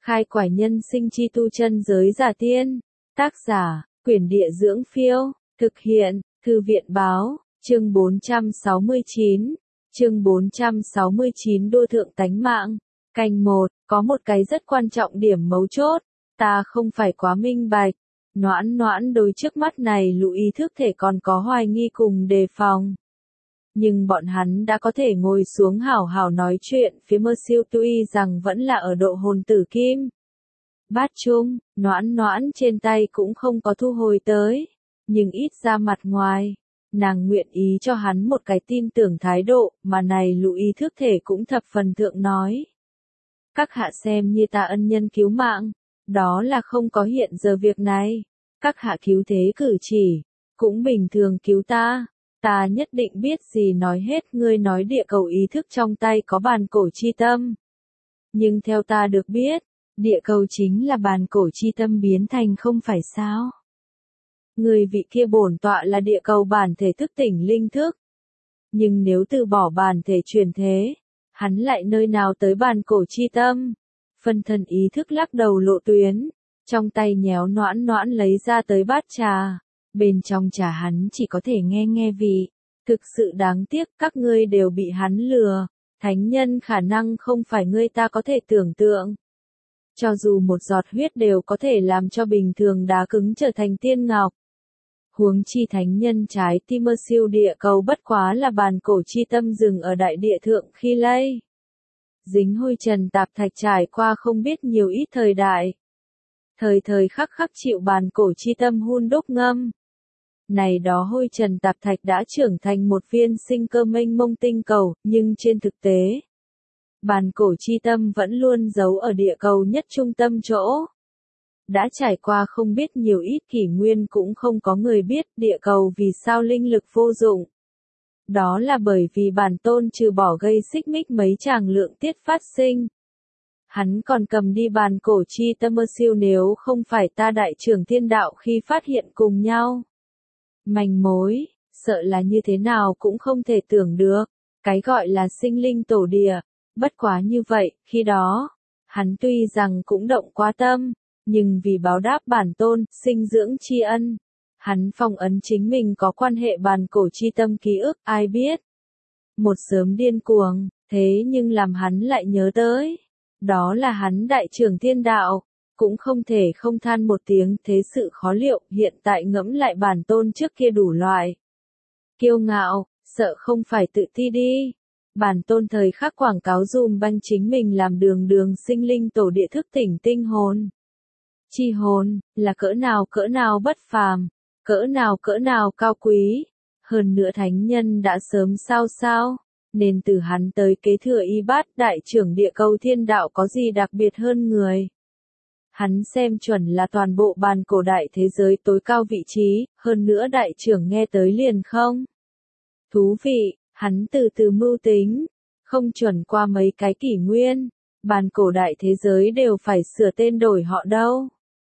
Khai quải nhân sinh chi tu chân giới giả tiên. Tác giả, Quyển Địa Dưỡng Phiêu. Thực hiện, Thư viện Báo. Chương 469. Chương 469 Đô thượng tánh mạng. Canh 1, có một cái rất quan trọng điểm mấu chốt. Ta không phải quá minh bạch. Noãn Noãn đối trước mắt này lũ ý thức thể còn có hoài nghi cùng đề phòng. Nhưng bọn hắn đã có thể ngồi xuống hảo hảo nói chuyện, phía mơ siêu tuy rằng vẫn là ở độ hồn tử kim. Bát chung, Noãn Noãn trên tay cũng không có thu hồi tới, nhưng ít ra mặt ngoài, nàng nguyện ý cho hắn một cái tin tưởng thái độ, mà này lũ ý thức thể cũng thập phần thượng nói. Các hạ xem như ta ân nhân cứu mạng, đó là không có hiện giờ việc này, các hạ cứu thế cử chỉ, cũng bình thường cứu ta. Ta nhất định biết gì nói hết, ngươi nói địa cầu ý thức trong tay có bàn cổ chi tâm. Nhưng theo ta được biết, địa cầu chính là bàn cổ chi tâm biến thành không phải sao? Người vị kia bổn tọa là địa cầu bản thể thức tỉnh linh thức. Nhưng nếu từ bỏ bản thể truyền thế, hắn lại nơi nào tới bàn cổ chi tâm? Phân thân ý thức lắc đầu lộ tuyến, trong tay nhéo Noãn Noãn lấy ra tới bát trà. Bên trong trà hắn chỉ có thể nghe vị. Thực sự đáng tiếc các ngươi đều bị hắn lừa. Thánh nhân khả năng không phải ngươi ta có thể tưởng tượng. Cho dù một giọt huyết đều có thể làm cho bình thường đá cứng trở thành tiên ngọc. Huống chi thánh nhân trái tim mơ siêu địa cầu bất quá là bàn cổ chi tâm dừng ở đại địa thượng khi lây. Dính hôi trần tạp thạch trải qua không biết nhiều ít thời đại. Thời khắc khắc chịu bàn cổ chi tâm hun đúc ngâm. Này đó hôi trần tạp thạch đã trưởng thành một viên sinh cơ mênh mông tinh cầu, nhưng trên thực tế, bàn cổ chi tâm vẫn luôn giấu ở địa cầu nhất trung tâm chỗ. Đã trải qua không biết nhiều ít kỷ nguyên cũng không có người biết địa cầu vì sao linh lực vô dụng. Đó là bởi vì bản tôn trừ bỏ gây xích mích mấy tràng lượng tiết phát sinh. Hắn còn cầm đi bàn cổ chi tâm mơ siêu, nếu không phải ta đại trưởng thiên đạo khi phát hiện cùng nhau. Manh mối, sợ là như thế nào cũng không thể tưởng được, cái gọi là sinh linh tổ địa, bất quá như vậy, khi đó, hắn tuy rằng cũng động quá tâm, nhưng vì báo đáp bản tôn, sinh dưỡng tri ân, hắn phong ấn chính mình có quan hệ bàn cổ chi tâm ký ức, ai biết. Một sớm điên cuồng, thế nhưng làm hắn lại nhớ tới, đó là hắn đại trưởng thiên đạo. Cũng không thể không than một tiếng, thế sự khó liệu, hiện tại ngẫm lại bản tôn trước kia đủ loại. Kiêu ngạo, sợ không phải tự ti đi. Bản tôn thời khắc quảng cáo dùm banh chính mình làm đường sinh linh tổ địa thức tỉnh tinh hồn. Chi hồn, là cỡ nào bất phàm, cỡ nào cao quý. Hơn nữa thánh nhân đã sớm sao, nên từ hắn tới kế thừa y bát đại trưởng địa cầu thiên đạo có gì đặc biệt hơn người. Hắn xem chuẩn là toàn bộ bàn cổ đại thế giới tối cao vị trí, hơn nữa đại trưởng nghe tới liền không. Thú vị, hắn từ từ mưu tính, không chuẩn qua mấy cái kỷ nguyên, bàn cổ đại thế giới đều phải sửa tên đổi họ đâu.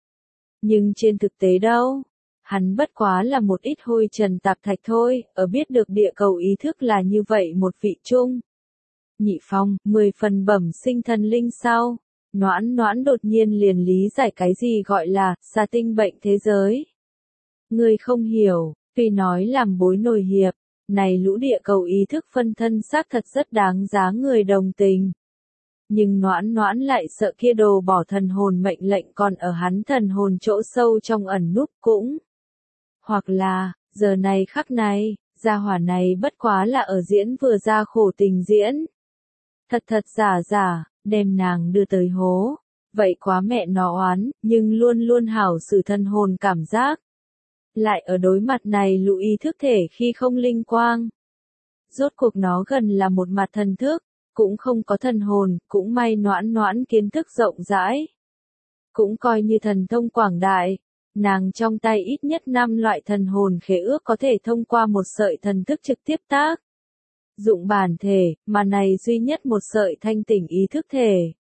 Nhưng trên thực tế đâu, hắn bất quá là một ít hôi trần tạp thạch thôi, ở biết được địa cầu ý thức là như vậy một vị trung. Nhị phong, 10 phần bẩm sinh thần linh sau. Noãn Noãn đột nhiên liền lý giải cái gì gọi là xa tinh bệnh thế giới. Người không hiểu, tuy nói làm bối nổi hiệp, này lũ địa cầu ý thức phân thân xác thật rất đáng giá người đồng tình. Nhưng Noãn Noãn lại sợ kia đồ bỏ thần hồn mệnh lệnh còn ở hắn thần hồn chỗ sâu trong ẩn núp cũng. Hoặc là, giờ này khắc này, gia hỏa này bất quá là ở diễn vừa ra khổ tình diễn. Thật giả, đem nàng đưa tới hố. Vậy quá mẹ nó oán, nhưng luôn hảo xử thân hồn cảm giác. Lại ở đối mặt này lũ ý thức thể khi không linh quang. Rốt cuộc nó gần là một mặt thần thức, cũng không có thần hồn, cũng may Noãn Noãn kiến thức rộng rãi. Cũng coi như thần thông quảng đại, nàng trong tay ít nhất 5 loại thần hồn khế ước có thể thông qua một sợi thần thức trực tiếp tác dụng bản thể, mà này duy nhất một sợi thanh tỉnh ý thức thể.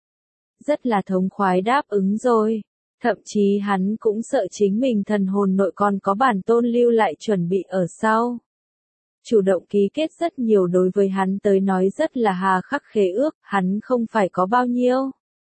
Rất là thống khoái đáp ứng rồi. Thậm chí hắn cũng sợ chính mình thần hồn nội còn có bản tôn lưu lại chuẩn bị ở sau. Chủ động ký kết rất nhiều đối với hắn tới nói rất là hà khắc khế ước, hắn không phải có bao nhiêu.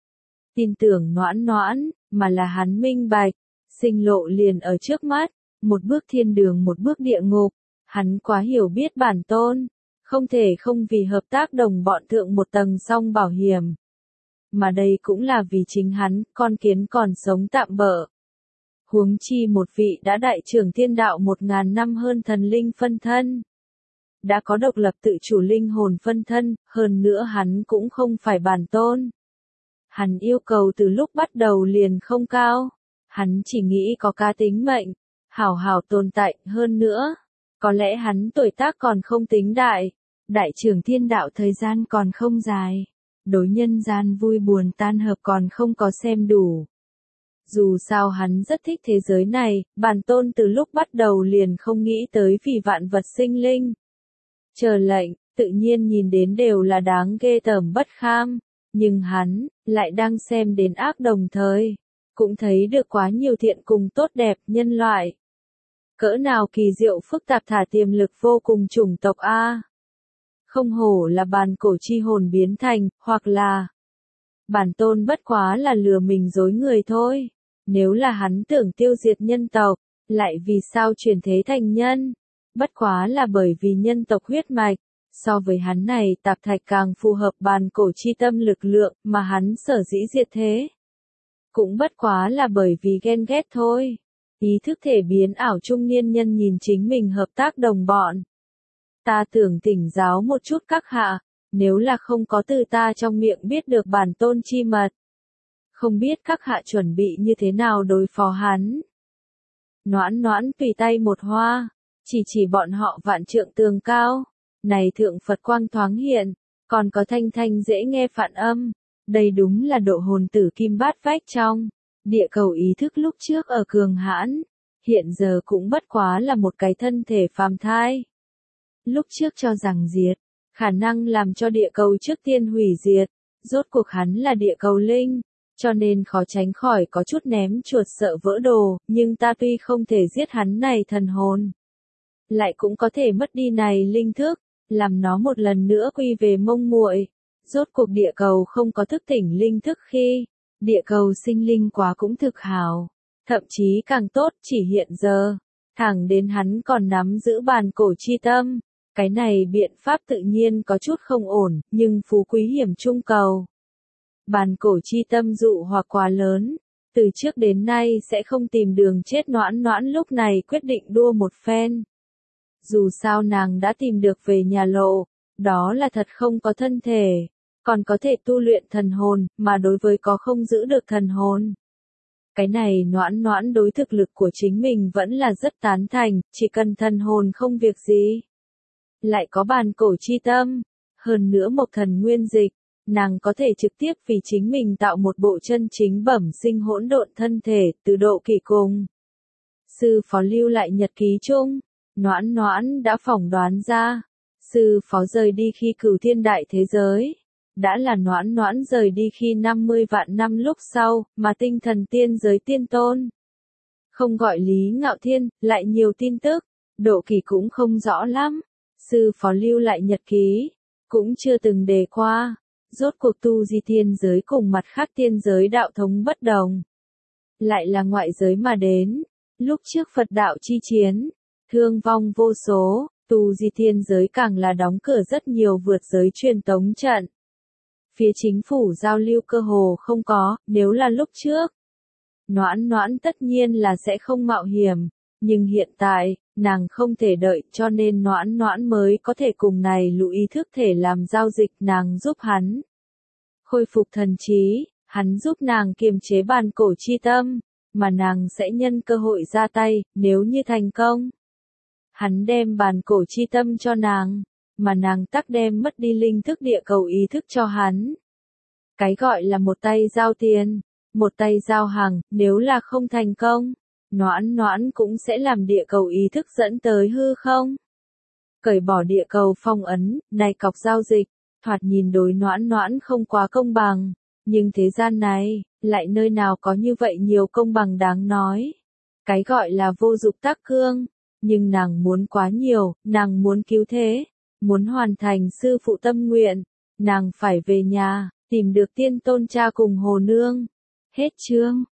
tin tưởng Noãn Noãn, mà là hắn minh bạch, sinh lộ liền ở trước mắt, một bước thiên đường một bước địa ngục, hắn quá hiểu biết bản tôn, không thể không vì hợp tác đồng bọn thượng một tầng song bảo hiểm. Mà đây cũng là vì chính hắn, con kiến còn sống tạm bợ. Huống chi một vị đã đại trưởng thiên đạo 1000 năm hơn thần linh phân thân. Đã có độc lập tự chủ linh hồn phân thân, hơn nữa hắn cũng không phải bản tôn. Hắn yêu cầu từ lúc bắt đầu liền không cao. Hắn chỉ nghĩ có cá tính mệnh, hảo hảo tồn tại hơn nữa. Có lẽ hắn tuổi tác còn không tính đại. Đại trưởng thiên đạo thời gian còn không dài. Đối nhân gian vui buồn tan hợp còn không có xem đủ. Dù sao hắn rất thích thế giới này, bản tôn từ lúc bắt đầu liền không nghĩ tới vì vạn vật sinh linh. Chờ lệnh, tự nhiên nhìn đến đều là đáng ghê tởm bất kham, nhưng hắn, lại đang xem đến ác đồng thời, cũng thấy được quá nhiều thiện cùng tốt đẹp nhân loại. Cỡ nào kỳ diệu phức tạp thả tiềm lực vô cùng chủng tộc A. Không hổ là bàn cổ chi hồn biến thành, hoặc là bản tôn bất quá là lừa mình dối người thôi. Nếu là hắn tưởng tiêu diệt nhân tộc, lại vì sao chuyển thế thành nhân? Bất quá là bởi vì nhân tộc huyết mạch, so với hắn này tạp thạch càng phù hợp bàn cổ chi tâm lực lượng mà hắn sở dĩ diệt thế. Cũng bất quá là bởi vì ghen ghét thôi. Ý thức thể biến ảo trung niên nhân nhìn chính mình hợp tác đồng bọn. Ta tưởng tỉnh giáo một chút các hạ, nếu là không có từ ta trong miệng biết được bản tôn chi mật. Không biết các hạ chuẩn bị như thế nào đối phó hắn. Noãn Noãn tùy tay một hoa, chỉ bọn họ vạn trượng tường cao. Này thượng Phật quang thoáng hiện, còn có thanh thanh dễ nghe phạn âm. Đây đúng là độ hồn tử kim bát vách trong. Địa cầu ý thức lúc trước ở cường hãn, hiện giờ cũng bất quá là một cái thân thể phàm thai. Lúc trước cho rằng diệt, khả năng làm cho địa cầu trước tiên hủy diệt, rốt cuộc hắn là địa cầu linh, cho nên khó tránh khỏi có chút ném chuột sợ vỡ đồ, nhưng ta tuy không thể giết hắn này thần hồn, lại cũng có thể mất đi này linh thức, làm nó một lần nữa quy về mông muội. Rốt cuộc địa cầu không có thức tỉnh linh thức khi, địa cầu sinh linh quá cũng thực hảo, thậm chí càng tốt chỉ hiện giờ, thẳng đến hắn còn nắm giữ bàn cổ chi tâm. Cái này biện pháp tự nhiên có chút không ổn, nhưng phú quý hiểm trung cầu. Bàn cổ chi tâm dụ hoặc quá lớn, từ trước đến nay sẽ không tìm đường chết. Noãn Noãn lúc này quyết định đua một phen. Dù sao nàng đã tìm được về nhà lộ, đó là thật không có thân thể, còn có thể tu luyện thần hồn, mà đối với có không giữ được thần hồn. Cái này Noãn Noãn đối thực lực của chính mình vẫn là rất tán thành, chỉ cần thần hồn không việc gì. Lại có bàn cổ chi tâm, hơn nữa một thần nguyên dịch, nàng có thể trực tiếp vì chính mình tạo một bộ chân chính bẩm sinh hỗn độn thân thể, từ độ kỳ cùng. Sư phó lưu lại nhật ký chung, Noãn Noãn đã phỏng đoán ra, sư phó rời đi khi cửu thiên đại thế giới, đã là Noãn Noãn rời đi khi 50 vạn năm lúc sau, mà tinh thần tiên giới tiên tôn. Không gọi Lý Ngạo Thiên, lại nhiều tin tức, độ kỳ cũng không rõ lắm. Sư phó lưu lại nhật ký, cũng chưa từng đề qua, rốt cuộc tu di thiên giới cùng mặt khác tiên giới đạo thống bất đồng. Lại là ngoại giới mà đến, lúc trước Phật đạo chi chiến, thương vong vô số, tu di thiên giới càng là đóng cửa rất nhiều vượt giới truyền tống trận. Phía chính phủ giao lưu cơ hồ không có, nếu là lúc trước. Noãn Noãn tất nhiên là sẽ không mạo hiểm. Nhưng hiện tại, nàng không thể đợi cho nên Noãn Noãn mới có thể cùng này lũ ý thức thể làm giao dịch. Nàng giúp hắn khôi phục thần trí, hắn giúp nàng kiềm chế bàn cổ chi tâm, mà nàng sẽ nhân cơ hội ra tay, nếu như thành công. Hắn đem bàn cổ chi tâm cho nàng, mà nàng tắc đem mất đi linh thức địa cầu ý thức cho hắn. Cái gọi là một tay giao tiền, một tay giao hàng, nếu là không thành công, Noãn Noãn cũng sẽ làm địa cầu ý thức dẫn tới hư không. Cởi bỏ địa cầu phong ấn, này cọc giao dịch, thoạt nhìn đối Noãn Noãn không quá công bằng, nhưng thế gian này, lại nơi nào có như vậy nhiều công bằng đáng nói. Cái gọi là vô dục tác cương, nhưng nàng muốn quá nhiều, nàng muốn cứu thế, muốn hoàn thành sư phụ tâm nguyện, nàng phải về nhà, tìm được tiên tôn cha cùng Hồ Nương. Hết chương.